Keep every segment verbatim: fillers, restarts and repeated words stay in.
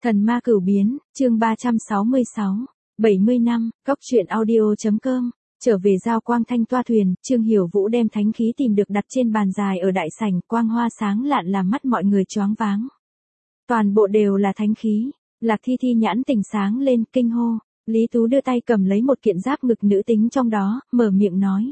Thần ma cửu biến, chương ba trăm sáu mươi sáu, bảy mươi năm, cốc truyện audio.com, trở về giao quang thanh toa thuyền, Trương Hiểu Vũ đem thánh khí tìm được đặt trên bàn dài ở đại sảnh, quang hoa sáng lạn làm mắt mọi người choáng váng. Toàn bộ đều là thánh khí, Lạc Thi Thi nhãn tỉnh sáng lên, kinh hô, Lý Tú đưa tay cầm lấy một kiện giáp ngực nữ tính trong đó, mở miệng nói.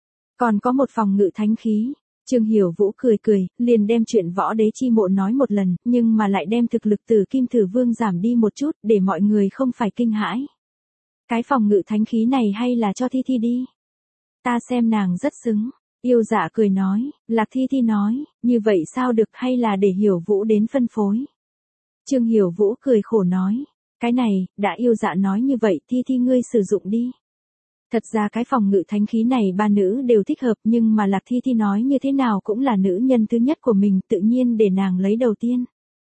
Còn có một phòng ngự thánh khí. Trương Hiểu Vũ cười cười, liền đem chuyện võ đế chi mộ nói một lần, nhưng mà lại đem thực lực từ Kim Thử Vương giảm đi một chút, để mọi người không phải kinh hãi. Cái phòng ngự thánh khí này hay là cho Thi Thi đi. Ta xem nàng rất xứng. Yêu dạ cười nói, Lạc Thi Thi nói, như vậy sao được hay là để Hiểu Vũ đến phân phối. Trương Hiểu Vũ cười khổ nói, cái này, đã yêu dạ nói như vậy Thi Thi ngươi sử dụng đi. Thật ra cái phòng ngự thánh khí này ba nữ đều thích hợp nhưng mà Lạc Thi Thi nói như thế nào cũng là nữ nhân thứ nhất của mình tự nhiên để nàng lấy đầu tiên.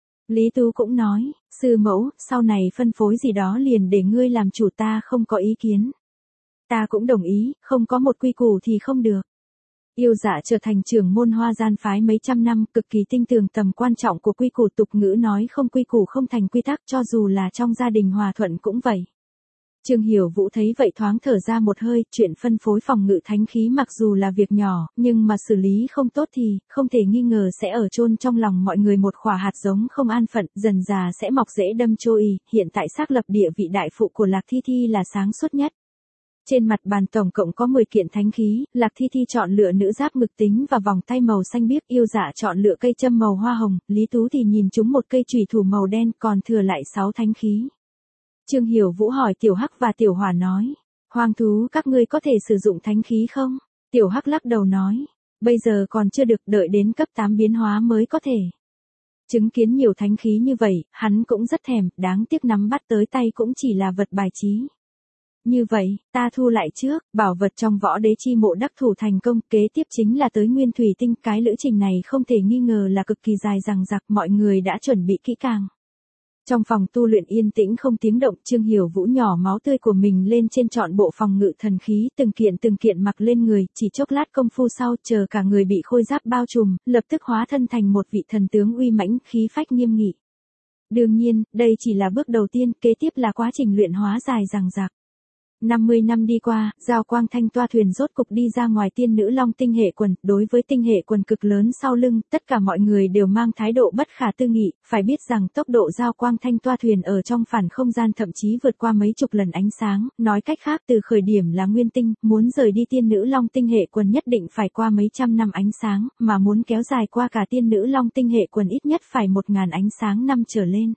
Lý Tú cũng nói, sư mẫu, sau này phân phối gì đó liền để ngươi làm chủ ta không có ý kiến. Ta cũng đồng ý, không có một quy củ thì không được. Yêu dạ trở thành trưởng môn Hoa Gian phái mấy trăm năm cực kỳ tinh tường tầm quan trọng của quy củ tục ngữ nói không quy củ không thành quy tắc cho dù là trong gia đình hòa thuận cũng vậy. Trương Hiểu Vũ thấy vậy thoáng thở ra một hơi, chuyện phân phối phòng ngự thánh khí mặc dù là việc nhỏ, nhưng mà xử lý không tốt thì, không thể nghi ngờ sẽ ở chôn trong lòng mọi người một khỏa hạt giống không an phận, dần già sẽ mọc rễ đâm chồi, hiện tại xác lập địa vị đại phụ của Lạc Thi Thi là sáng suốt nhất. Trên mặt bàn tổng cộng có mười kiện thánh khí, Lạc Thi Thi chọn lựa nữ giáp ngực tính và vòng tay màu xanh biếc, yêu dạ chọn lựa cây châm màu hoa hồng, Lý Tú thì nhìn chúng một cây chùy thủ màu đen, còn thừa lại sáu thánh khí. Trương Hiểu Vũ hỏi Tiểu Hắc và Tiểu Hỏa nói, hoang thú các ngươi có thể sử dụng thánh khí không? Tiểu Hắc lắc đầu nói, bây giờ còn chưa được, đợi đến cấp tám biến hóa mới có thể. Chứng kiến nhiều thánh khí như vậy, hắn cũng rất thèm, đáng tiếc nắm bắt tới tay cũng chỉ là vật bài trí. Như vậy, ta thu lại trước, bảo vật trong võ đế chi mộ đắc thủ thành công, kế tiếp chính là tới Nguyên Thủy Tinh, cái lữ trình này không thể nghi ngờ là cực kỳ dài dằng dặc, mọi người đã chuẩn bị kỹ càng. Trong phòng tu luyện yên tĩnh không tiếng động, Trương Hiểu Vũ nhỏ máu tươi của mình lên trên trọn bộ phòng ngự thần khí, từng kiện từng kiện mặc lên người, chỉ chốc lát công phu sau, chờ cả người bị khôi giáp bao trùm, lập tức hóa thân thành một vị thần tướng uy mãnh, khí phách nghiêm nghị. Đương nhiên, đây chỉ là bước đầu tiên, kế tiếp là quá trình luyện hóa dài dằng dặc. năm mươi năm đi qua, giao quang thanh toa thuyền rốt cục đi ra ngoài tiên nữ long tinh hệ quần, đối với tinh hệ quần cực lớn sau lưng, tất cả mọi người đều mang thái độ bất khả tư nghị, phải biết rằng tốc độ giao quang thanh toa thuyền ở trong phản không gian thậm chí vượt qua mấy chục lần ánh sáng, nói cách khác từ khởi điểm là nguyên tinh, muốn rời đi tiên nữ long tinh hệ quần nhất định phải qua mấy trăm năm ánh sáng, mà muốn kéo dài qua cả tiên nữ long tinh hệ quần ít nhất phải một ngàn ánh sáng năm trở lên.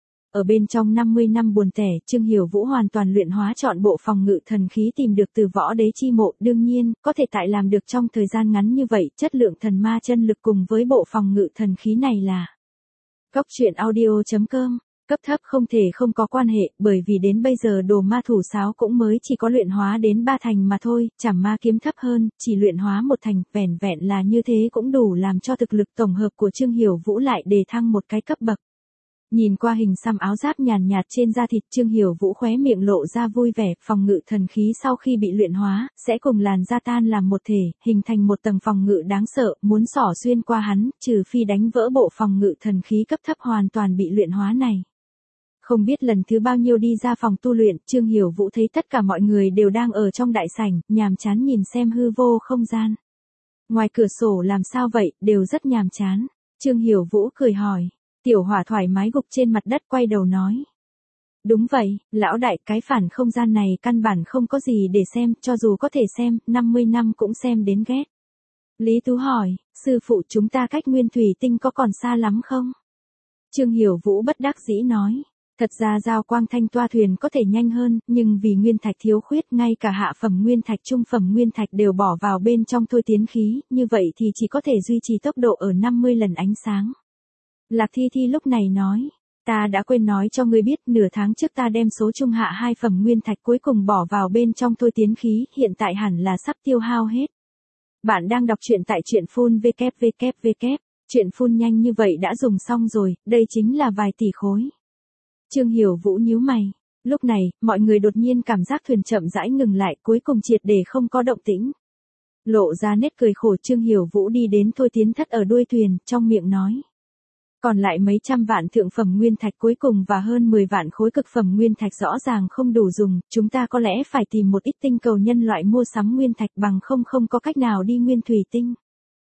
Ở bên trong năm mươi năm buồn tẻ, Trương Hiểu Vũ hoàn toàn luyện hóa trọn bộ phòng ngự thần khí tìm được từ võ đế chi mộ, đương nhiên, có thể tại làm được trong thời gian ngắn như vậy, chất lượng thần ma chân lực cùng với bộ phòng ngự thần khí này là cốc truyện audio.com, cấp thấp không thể không có quan hệ, bởi vì đến bây giờ đồ ma thủ sáo cũng mới chỉ có luyện hóa đến ba thành mà thôi, chảm ma kiếm thấp hơn, chỉ luyện hóa một thành, vẻn vẹn là như thế cũng đủ làm cho thực lực tổng hợp của Trương Hiểu Vũ lại đề thăng một cái cấp bậc. Nhìn qua hình xăm áo giáp nhàn nhạt trên da thịt, Trương Hiểu Vũ khóe miệng lộ ra vui vẻ, phòng ngự thần khí sau khi bị luyện hóa, sẽ cùng làn da tan làm một thể, hình thành một tầng phòng ngự đáng sợ, muốn xỏ xuyên qua hắn, trừ phi đánh vỡ bộ phòng ngự thần khí cấp thấp hoàn toàn bị luyện hóa này. Không biết lần thứ bao nhiêu đi ra phòng tu luyện, Trương Hiểu Vũ thấy tất cả mọi người đều đang ở trong đại sảnh, nhàm chán nhìn xem hư vô không gian. Ngoài cửa sổ làm sao vậy, đều rất nhàm chán. Trương Hiểu Vũ cười hỏi. Tiểu Hỏa thoải mái gục trên mặt đất quay đầu nói. Đúng vậy, lão đại, cái phản không gian này căn bản không có gì để xem, cho dù có thể xem, năm mươi năm cũng xem đến ghét. Lý Tú hỏi, sư phụ chúng ta cách Nguyên Thủy Tinh có còn xa lắm không? Trương Hiểu Vũ bất đắc dĩ nói. Thật ra giao quang thanh toa thuyền có thể nhanh hơn, nhưng vì nguyên thạch thiếu khuyết ngay cả hạ phẩm nguyên thạch trung phẩm nguyên thạch đều bỏ vào bên trong thôi tiến khí, như vậy thì chỉ có thể duy trì tốc độ ở năm mươi lần ánh sáng. Lạc Thi Thi lúc này nói, ta đã quên nói cho ngươi biết, nửa tháng trước ta đem số trung hạ hai phẩm nguyên thạch cuối cùng bỏ vào bên trong thôi tiến khí, hiện tại hẳn là sắp tiêu hao hết. Bạn đang đọc truyện tại truyện phun vê kép vê kép vê kép, truyện phun nhanh như vậy đã dùng xong rồi, đây chính là vài tỷ khối. Trương Hiểu Vũ nhíu mày, lúc này, mọi người đột nhiên cảm giác thuyền chậm rãi ngừng lại, cuối cùng triệt để không có động tĩnh. Lộ ra nét cười khổ, Trương Hiểu Vũ đi đến thôi tiến thất ở đuôi thuyền, trong miệng nói. Còn lại mấy trăm vạn thượng phẩm nguyên thạch cuối cùng và hơn mười vạn khối cực phẩm nguyên thạch rõ ràng không đủ dùng, chúng ta có lẽ phải tìm một ít tinh cầu nhân loại mua sắm nguyên thạch bằng không không có cách nào đi nguyên thủy tinh.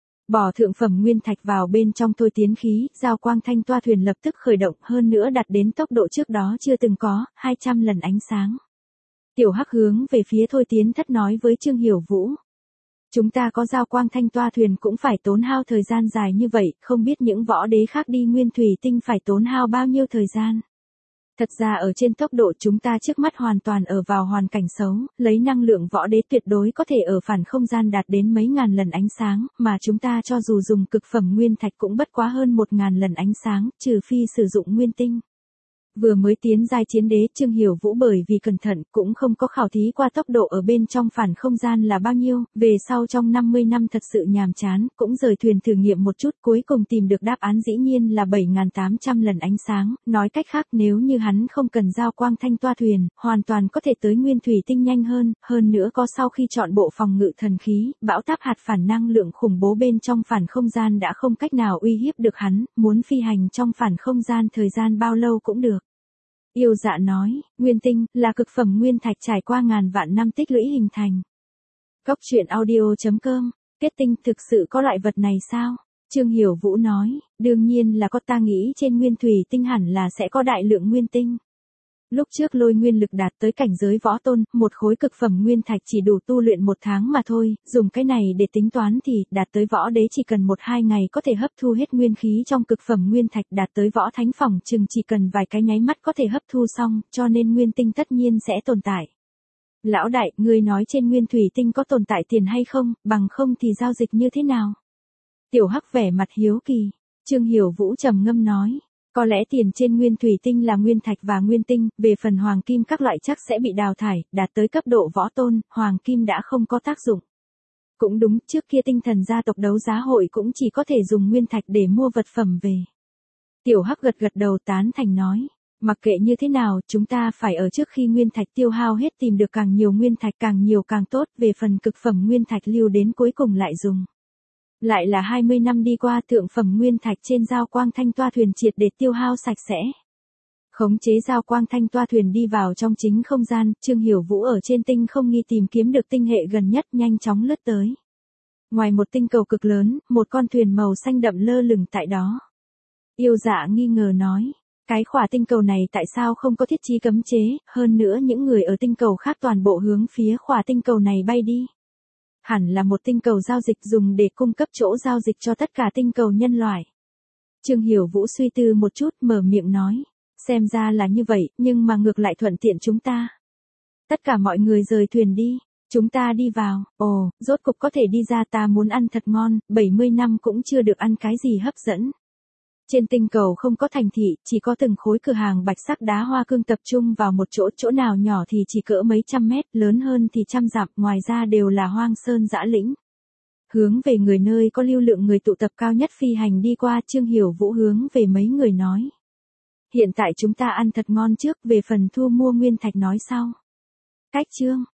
Bỏ thượng phẩm nguyên thạch vào bên trong thôi tiến khí, giao quang thanh toa thuyền lập tức khởi động, hơn nữa đạt đến tốc độ trước đó chưa từng có, hai trăm lần ánh sáng. Tiểu Hắc hướng về phía thôi tiến thất nói với Trương Hiểu Vũ. Chúng ta có giao quang thanh toa thuyền cũng phải tốn hao thời gian dài như vậy, không biết những võ đế khác đi nguyên thủy tinh phải tốn hao bao nhiêu thời gian. Thật ra ở trên tốc độ chúng ta trước mắt hoàn toàn ở vào hoàn cảnh xấu, lấy năng lượng võ đế tuyệt đối có thể ở phản không gian đạt đến mấy ngàn lần ánh sáng, mà chúng ta cho dù dùng cực phẩm nguyên thạch cũng bất quá hơn một ngàn lần ánh sáng, trừ phi sử dụng nguyên tinh. Vừa mới tiến giai chiến đế, Trương Hiểu Vũ bởi vì cẩn thận cũng không có khảo thí qua tốc độ ở bên trong phản không gian là bao nhiêu, về sau trong năm mươi năm thật sự nhàm chán, cũng rời thuyền thử nghiệm một chút, cuối cùng tìm được đáp án dĩ nhiên là bảy nghìn tám trăm lần ánh sáng, nói cách khác nếu như hắn không cần giao quang thanh toa thuyền, hoàn toàn có thể tới nguyên thủy tinh nhanh hơn, hơn nữa có sau khi chọn bộ phòng ngự thần khí, bão táp hạt phản năng lượng khủng bố bên trong phản không gian đã không cách nào uy hiếp được hắn, muốn phi hành trong phản không gian thời gian bao lâu cũng được. Yêu Dạ nói, nguyên tinh, là cực phẩm nguyên thạch trải qua ngàn vạn năm tích lũy hình thành. Cốc truyện audio chấm com, kết tinh thực sự có loại vật này sao? Trương Hiểu Vũ nói, đương nhiên là có, ta nghĩ trên nguyên thủy tinh hẳn là sẽ có đại lượng nguyên tinh. Lúc trước lôi nguyên lực đạt tới cảnh giới võ tôn, một khối cực phẩm nguyên thạch chỉ đủ tu luyện một tháng mà thôi, dùng cái này để tính toán thì, đạt tới võ đế chỉ cần một hai ngày có thể hấp thu hết nguyên khí trong cực phẩm nguyên thạch, đạt tới võ thánh phỏng chừng chỉ cần vài cái nháy mắt có thể hấp thu xong, cho nên nguyên tinh tất nhiên sẽ tồn tại. Lão đại, ngươi nói trên nguyên thủy tinh có tồn tại tiền hay không, bằng không thì giao dịch như thế nào? Tiểu Hắc vẻ mặt hiếu kỳ, Trương Hiểu Vũ trầm ngâm nói. Có lẽ tiền trên nguyên thủy tinh là nguyên thạch và nguyên tinh, về phần hoàng kim các loại chắc sẽ bị đào thải, đạt tới cấp độ võ tôn, hoàng kim đã không có tác dụng. Cũng đúng, trước kia tinh thần gia tộc đấu giá hội cũng chỉ có thể dùng nguyên thạch để mua vật phẩm về. Tiểu Hắc gật gật đầu tán thành nói, mặc kệ như thế nào, chúng ta phải ở trước khi nguyên thạch tiêu hao hết tìm được càng nhiều nguyên thạch càng nhiều càng tốt, về phần cực phẩm nguyên thạch lưu đến cuối cùng lại dùng. Lại là hai mươi năm đi qua, thượng phẩm nguyên thạch trên giao quang thanh toa thuyền triệt để tiêu hao sạch sẽ. Khống chế giao quang thanh toa thuyền đi vào trong chính không gian, Trương Hiểu Vũ ở trên tinh không nghi tìm kiếm được tinh hệ gần nhất nhanh chóng lướt tới. Ngoài một tinh cầu cực lớn, một con thuyền màu xanh đậm lơ lửng tại đó. Yêu Dạ nghi ngờ nói, cái khỏa tinh cầu này tại sao không có thiết trí cấm chế, hơn nữa những người ở tinh cầu khác toàn bộ hướng phía khỏa tinh cầu này bay đi. Hẳn là một tinh cầu giao dịch dùng để cung cấp chỗ giao dịch cho tất cả tinh cầu nhân loại. Trương Hiểu Vũ suy tư một chút mở miệng nói, xem ra là như vậy, nhưng mà ngược lại thuận tiện chúng ta. Tất cả mọi người rời thuyền đi, chúng ta đi vào, ồ, rốt cục có thể đi ra, ta muốn ăn thật ngon, bảy mươi năm cũng chưa được ăn cái gì hấp dẫn. Trên tinh cầu không có thành thị, chỉ có từng khối cửa hàng bạch sắc đá hoa cương tập trung vào một chỗ, chỗ nào nhỏ thì chỉ cỡ mấy trăm mét, lớn hơn thì trăm dặm, ngoài ra đều là hoang sơn dã lĩnh. Hướng về người nơi có lưu lượng người tụ tập cao nhất phi hành đi qua, Trương Hiểu Vũ hướng về mấy người nói. Hiện tại chúng ta ăn thật ngon trước, về phần thu mua nguyên thạch nói sau. Cách chương.